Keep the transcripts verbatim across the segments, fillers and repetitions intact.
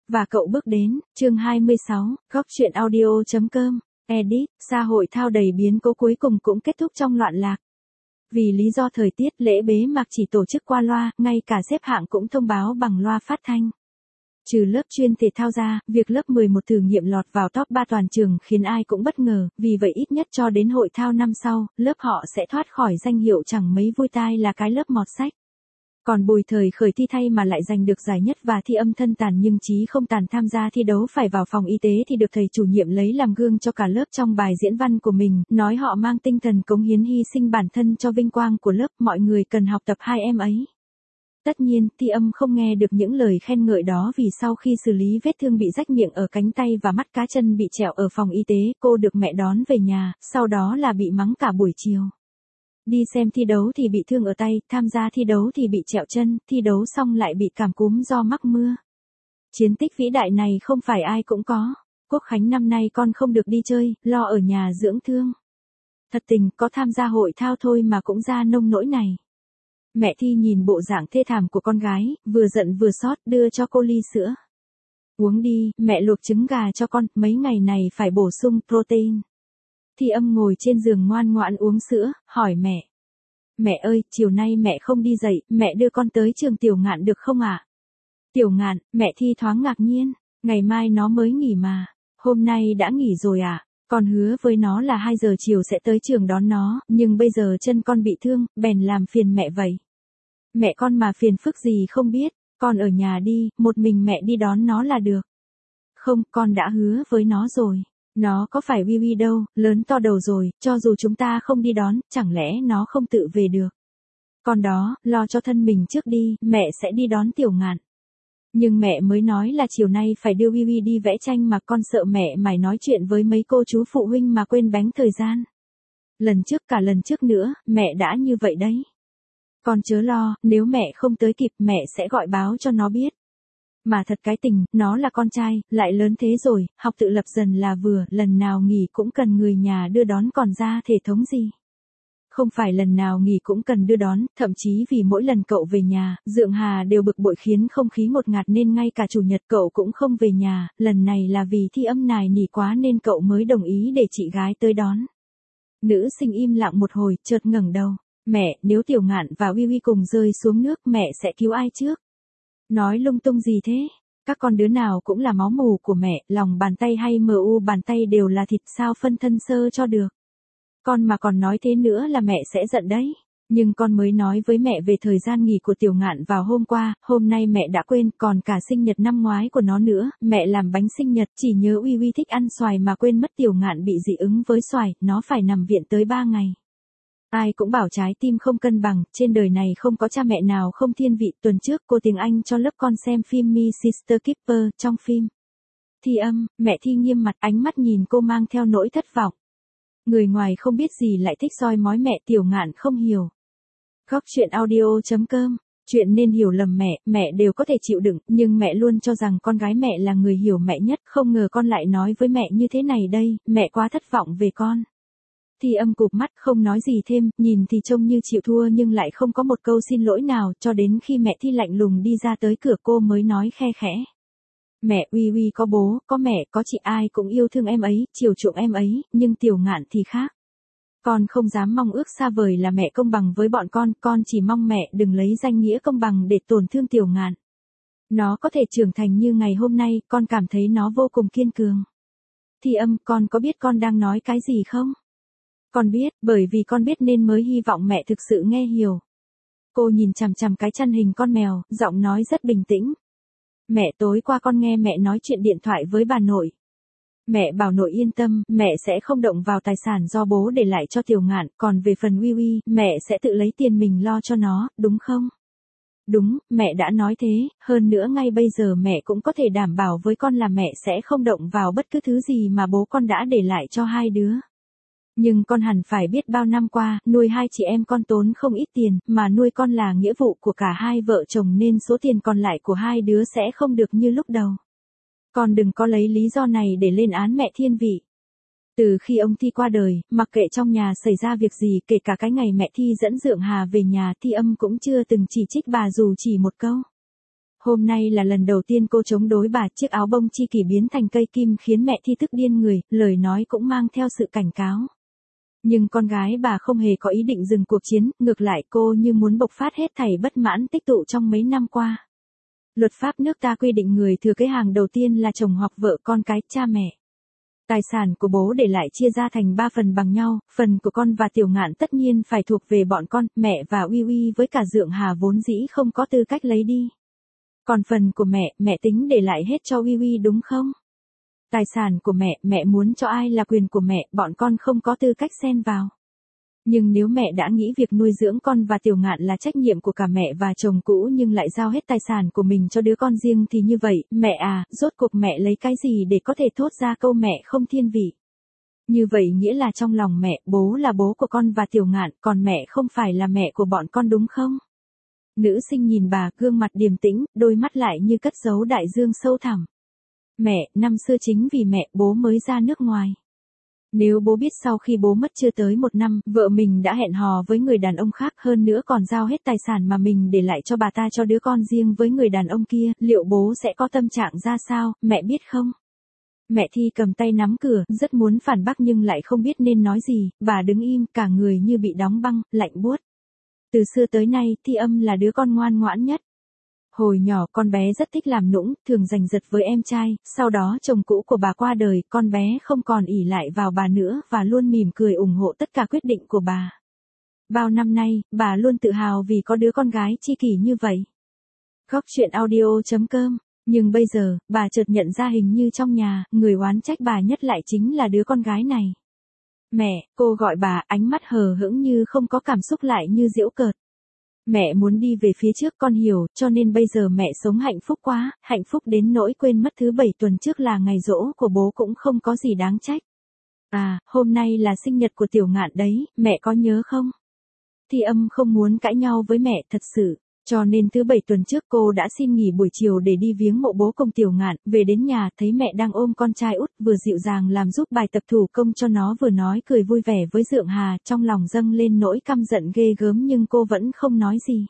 Và cậu bước đến, chương hai mươi sáu, góc truyện audio.com, edit, xã hội thao đầy biến cố cuối cùng cũng kết thúc trong loạn lạc. Vì lý do thời tiết, lễ bế mạc chỉ tổ chức qua loa, ngay cả xếp hạng cũng thông báo bằng loa phát thanh. Trừ lớp chuyên thể thao ra, việc lớp mười một thử nghiệm lọt vào top ba toàn trường khiến ai cũng bất ngờ, vì vậy ít nhất cho đến hội thao năm sau, lớp họ sẽ thoát khỏi danh hiệu chẳng mấy vui tai là cái lớp mọt sách. Còn Bùi Thời Khởi thi thay mà lại giành được giải nhất và Thi Âm thân tàn nhưng chí không tàn tham gia thi đấu phải vào phòng y tế thì được thầy chủ nhiệm lấy làm gương cho cả lớp trong bài diễn văn của mình, nói họ mang tinh thần cống hiến hy sinh bản thân cho vinh quang của lớp, mọi người cần học tập hai em ấy. Tất nhiên, Thi Âm không nghe được những lời khen ngợi đó vì sau khi xử lý vết thương bị rách miệng ở cánh tay và mắt cá chân bị trẹo ở phòng y tế, cô được mẹ đón về nhà, sau đó là bị mắng cả buổi chiều. Đi xem thi đấu thì bị thương ở tay, tham gia thi đấu thì bị trẹo chân, thi đấu xong lại bị cảm cúm do mắc mưa. Chiến tích vĩ đại này không phải ai cũng có. Quốc khánh năm nay con không được đi chơi, lo ở nhà dưỡng thương. Thật tình, có tham gia hội thao thôi mà cũng ra nông nỗi này. Mẹ Thi nhìn bộ dạng thê thảm của con gái, vừa giận vừa xót đưa cho cô ly sữa. Uống đi, mẹ luộc trứng gà cho con, mấy ngày này phải bổ sung protein. Thi Âm ngồi trên giường ngoan ngoãn uống sữa, hỏi mẹ. Mẹ ơi, chiều nay mẹ không đi dạy, mẹ đưa con tới trường Tiểu Ngạn được không ạ? À? Tiểu Ngạn, mẹ Thi thoáng ngạc nhiên, ngày mai nó mới nghỉ mà, hôm nay đã nghỉ rồi à? Con hứa với nó là hai giờ chiều sẽ tới trường đón nó, nhưng bây giờ chân con bị thương, bèn làm phiền mẹ vậy. Mẹ con mà phiền phức gì không biết, con ở nhà đi, một mình mẹ đi đón nó là được. Không, con đã hứa với nó rồi. Nó có phải Uy Uy đâu, lớn to đầu rồi, cho dù chúng ta không đi đón, chẳng lẽ nó không tự về được. Con đó, lo cho thân mình trước đi, mẹ sẽ đi đón Tiểu Ngạn. Nhưng mẹ mới nói là chiều nay phải đưa Uy Uy đi vẽ tranh mà con sợ mẹ mải nói chuyện với mấy cô chú phụ huynh mà quên bánh thời gian. Lần trước cả lần trước nữa, mẹ đã như vậy đấy. Con chớ lo, nếu mẹ không tới kịp mẹ sẽ gọi báo cho nó biết. Mà thật cái tình, nó là con trai, lại lớn thế rồi, học tự lập dần là vừa, lần nào nghỉ cũng cần người nhà đưa đón còn ra thể thống gì. Không phải lần nào nghỉ cũng cần đưa đón, thậm chí vì mỗi lần cậu về nhà, Dượng Hà đều bực bội khiến không khí ngột ngạt nên ngay cả chủ nhật cậu cũng không về nhà, lần này là vì Thi Âm nài nỉ quá nên cậu mới đồng ý để chị gái tới đón. Nữ sinh im lặng một hồi, chợt ngẩng đầu. Mẹ, nếu Tiểu Ngạn và Uy Uy cùng rơi xuống nước mẹ sẽ cứu ai trước? Nói lung tung gì thế? Các con đứa nào cũng là máu mủ của mẹ, lòng bàn tay hay mờ u bàn tay đều là thịt, sao phân thân sơ cho được. Con mà còn nói thế nữa là mẹ sẽ giận đấy. Nhưng con mới nói với mẹ về thời gian nghỉ của Tiểu Ngạn vào hôm qua, hôm nay mẹ đã quên, còn cả sinh nhật năm ngoái của nó nữa, mẹ làm bánh sinh nhật, chỉ nhớ Uy Uy thích ăn xoài mà quên mất Tiểu Ngạn bị dị ứng với xoài, nó phải nằm viện tới ba ngày. Ai cũng bảo trái tim không cân bằng, trên đời này không có cha mẹ nào không thiên vị. Tuần trước cô tiếng Anh cho lớp con xem phim My Sister Keeper, trong phim Thi Âm, mẹ Thi nghiêm mặt, ánh mắt nhìn cô mang theo nỗi thất vọng. Người ngoài không biết gì lại thích soi mói mẹ, Tiểu Ngạn không hiểu. Góc truyện audio.com, chuyện nên hiểu lầm mẹ, mẹ đều có thể chịu đựng, nhưng mẹ luôn cho rằng con gái mẹ là người hiểu mẹ nhất, không ngờ con lại nói với mẹ như thế này đây, mẹ quá thất vọng về con. Thi Âm cụp mắt không nói gì thêm, nhìn thì trông như chịu thua nhưng lại không có một câu xin lỗi nào, cho đến khi mẹ Thi lạnh lùng đi ra tới cửa cô mới nói khe khẽ. Mẹ, Uy Uy có bố, có mẹ, có chị, ai cũng yêu thương em ấy, chiều chuộng em ấy, nhưng Tiểu Ngạn thì khác. Con không dám mong ước xa vời là mẹ công bằng với bọn con, con chỉ mong mẹ đừng lấy danh nghĩa công bằng để tổn thương Tiểu Ngạn. Nó có thể trưởng thành như ngày hôm nay, con cảm thấy nó vô cùng kiên cường. Thi Âm, con có biết con đang nói cái gì không? Con biết, bởi vì con biết nên mới hy vọng mẹ thực sự nghe hiểu. Cô nhìn chằm chằm cái chân hình con mèo, giọng nói rất bình tĩnh. Mẹ, tối qua con nghe mẹ nói chuyện điện thoại với bà nội. Mẹ bảo nội yên tâm, mẹ sẽ không động vào tài sản do bố để lại cho Tiểu Ngạn, còn về phần Uy Uy, mẹ sẽ tự lấy tiền mình lo cho nó, đúng không? Đúng, mẹ đã nói thế, hơn nữa ngay bây giờ mẹ cũng có thể đảm bảo với con là mẹ sẽ không động vào bất cứ thứ gì mà bố con đã để lại cho hai đứa. Nhưng con hẳn phải biết bao năm qua, nuôi hai chị em con tốn không ít tiền, mà nuôi con là nghĩa vụ của cả hai vợ chồng nên số tiền còn lại của hai đứa sẽ không được như lúc đầu. Con đừng có lấy lý do này để lên án mẹ thiên vị. Từ khi ông Thi qua đời, mặc kệ trong nhà xảy ra việc gì, kể cả cái ngày mẹ Thi dẫn Dượng Hà về nhà, Thi Âm cũng chưa từng chỉ trích bà dù chỉ một câu. Hôm nay là lần đầu tiên cô chống đối bà, chiếc áo bông chi kỷ biến thành cây kim khiến mẹ Thi tức điên người, lời nói cũng mang theo sự cảnh cáo. Nhưng con gái bà không hề có ý định dừng cuộc chiến, ngược lại cô như muốn bộc phát hết thảy bất mãn tích tụ trong mấy năm qua. Luật pháp nước ta quy định người thừa kế hàng đầu tiên là chồng hoặc vợ, con cái, cha mẹ. Tài sản của bố để lại chia ra thành ba phần bằng nhau, phần của con và Tiểu Ngạn tất nhiên phải thuộc về bọn con, mẹ và Uy Uy với cả Dượng Hà vốn dĩ không có tư cách lấy đi. Còn phần của mẹ, mẹ tính để lại hết cho Uy Uy đúng không? Tài sản của mẹ, mẹ muốn cho ai là quyền của mẹ, bọn con không có tư cách xen vào. Nhưng nếu mẹ đã nghĩ việc nuôi dưỡng con và Tiểu Ngạn là trách nhiệm của cả mẹ và chồng cũ nhưng lại giao hết tài sản của mình cho đứa con riêng thì như vậy, mẹ à, rốt cuộc mẹ lấy cái gì để có thể thốt ra câu mẹ không thiên vị. Như vậy nghĩa là trong lòng mẹ, bố là bố của con và Tiểu Ngạn, còn mẹ không phải là mẹ của bọn con đúng không? Nữ sinh nhìn bà, gương mặt điềm tĩnh, đôi mắt lại như cất giấu đại dương sâu thẳm. Mẹ, năm xưa chính vì mẹ, bố mới ra nước ngoài. Nếu bố biết sau khi bố mất chưa tới một năm, vợ mình đã hẹn hò với người đàn ông khác, hơn nữa còn giao hết tài sản mà mình để lại cho bà ta cho đứa con riêng với người đàn ông kia, liệu bố sẽ có tâm trạng ra sao, mẹ biết không? Mẹ Thi cầm tay nắm cửa, rất muốn phản bác nhưng lại không biết nên nói gì, bà đứng im, cả người như bị đóng băng, lạnh buốt. Từ xưa tới nay, Thi Âm là đứa con ngoan ngoãn nhất. Hồi nhỏ con bé rất thích làm nũng, thường giành giật với em trai, sau đó chồng cũ của bà qua đời, con bé không còn ỷ lại vào bà nữa và luôn mỉm cười ủng hộ tất cả quyết định của bà. Bao năm nay, bà luôn tự hào vì có đứa con gái chi kỷ như vậy. Góc truyện audio chấm com. Nhưng bây giờ, bà chợt nhận ra hình như trong nhà, người oán trách bà nhất lại chính là đứa con gái này. Mẹ, cô gọi bà, ánh mắt hờ hững như không có cảm xúc lại như giễu cợt. Mẹ muốn đi về phía trước, con hiểu, cho nên bây giờ mẹ sống hạnh phúc quá, hạnh phúc đến nỗi quên mất thứ bảy tuần trước là ngày giỗ của bố cũng không có gì đáng trách. À, hôm nay là sinh nhật của Tiểu Ngạn đấy, mẹ có nhớ không? Thi Âm không muốn cãi nhau với mẹ thật sự, cho nên thứ bảy tuần trước cô đã xin nghỉ buổi chiều để đi viếng mộ bố cùng Tiểu Ngạn, về đến nhà thấy mẹ đang ôm con trai út vừa dịu dàng làm giúp bài tập thủ công cho nó vừa nói cười vui vẻ với Dượng Hà, trong lòng dâng lên nỗi căm giận ghê gớm nhưng cô vẫn không nói gì.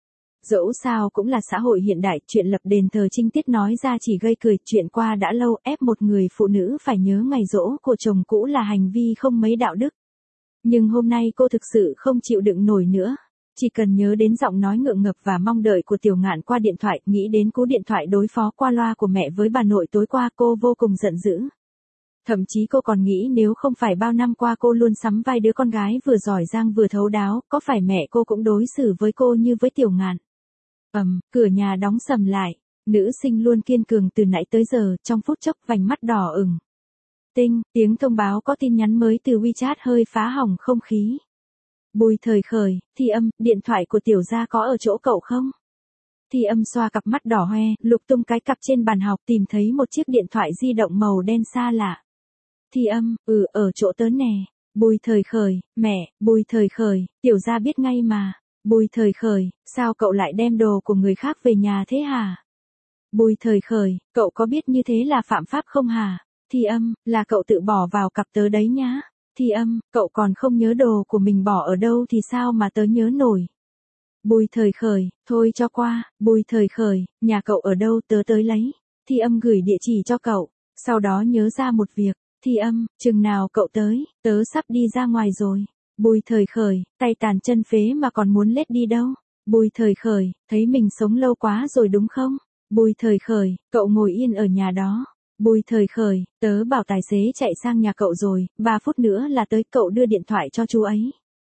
Dẫu sao cũng là xã hội hiện đại, chuyện lập đền thờ trinh tiết nói ra chỉ gây cười, chuyện qua đã lâu, ép một người phụ nữ phải nhớ ngày giỗ của chồng cũ là hành vi không mấy đạo đức. Nhưng hôm nay cô thực sự không chịu đựng nổi nữa. Chỉ cần nhớ đến giọng nói ngượng ngập và mong đợi của Tiểu Ngạn qua điện thoại, nghĩ đến cú điện thoại đối phó qua loa của mẹ với bà nội tối qua, cô vô cùng giận dữ. Thậm chí cô còn nghĩ nếu không phải bao năm qua cô luôn sắm vai đứa con gái vừa giỏi giang vừa thấu đáo, có phải mẹ cô cũng đối xử với cô như với Tiểu Ngạn. Ầm, um, cửa nhà đóng sầm lại, nữ sinh luôn kiên cường từ nãy tới giờ, trong phút chốc vành mắt đỏ ửng. Tinh, tiếng thông báo có tin nhắn mới từ WeChat hơi phá hỏng không khí. Bùi Thời Khởi, Thi Âm, điện thoại của Tiểu gia có ở chỗ cậu không? Thi Âm xoa cặp mắt đỏ hoe, lục tung cái cặp trên bàn học tìm thấy một chiếc điện thoại di động màu đen xa lạ. Thi Âm, ừ, ở chỗ tớ nè. Bùi Thời Khởi, mẹ, Bùi Thời Khởi, Tiểu gia biết ngay mà. Bùi Thời Khởi, sao cậu lại đem đồ của người khác về nhà thế hả? Bùi Thời Khởi, cậu có biết như thế là phạm pháp không hả? Thi Âm, là cậu tự bỏ vào cặp tớ đấy nhá. Thi Âm, cậu còn không nhớ đồ của mình bỏ ở đâu thì sao mà tớ nhớ nổi. Bùi Thời Khởi, thôi cho qua. Bùi Thời Khởi, nhà cậu ở đâu tớ tới lấy. Thi Âm gửi địa chỉ cho cậu, sau đó nhớ ra một việc. Thi Âm, chừng nào cậu tới, tớ sắp đi ra ngoài rồi. Bùi Thời Khởi, tay tàn chân phế mà còn muốn lết đi đâu. Bùi Thời Khởi, thấy mình sống lâu quá rồi đúng không? Bùi Thời Khởi, cậu ngồi yên ở nhà đó. Bùi Thời Khởi, tớ bảo tài xế chạy sang nhà cậu rồi, ba phút nữa là tới, cậu đưa điện thoại cho chú ấy.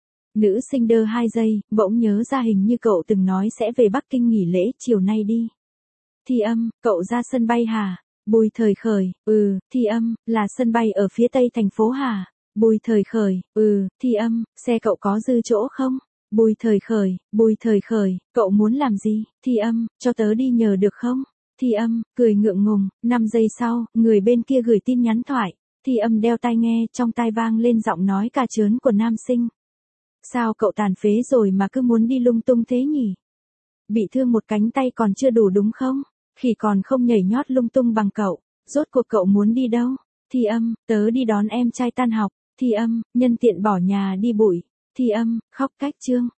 Nữ sinh đơ hai giây, bỗng nhớ ra hình như cậu từng nói sẽ về Bắc Kinh nghỉ lễ, chiều nay đi. Thi Âm, cậu ra sân bay hả? Bùi Thời Khởi, ừ, Thi Âm, là sân bay ở phía tây thành phố hả? Bùi Thời Khởi, ừ, Thi Âm, xe cậu có dư chỗ không? Bùi Thời Khởi, Bùi Thời Khởi, cậu muốn làm gì? Thi Âm, cho tớ đi nhờ được không? Thi Âm, cười ngượng ngùng, năm giây sau, người bên kia gửi tin nhắn thoại. Thi Âm đeo tai nghe, trong tai vang lên giọng nói cà chớn của nam sinh. Sao cậu tàn phế rồi mà cứ muốn đi lung tung thế nhỉ? Bị thương một cánh tay còn chưa đủ đúng không? Khỉ còn không nhảy nhót lung tung bằng cậu. Rốt cuộc cậu muốn đi đâu? Thi Âm, tớ đi đón em trai tan học. Thi Âm, nhân tiện bỏ nhà đi bụi. Thi Âm, khóc cách chương.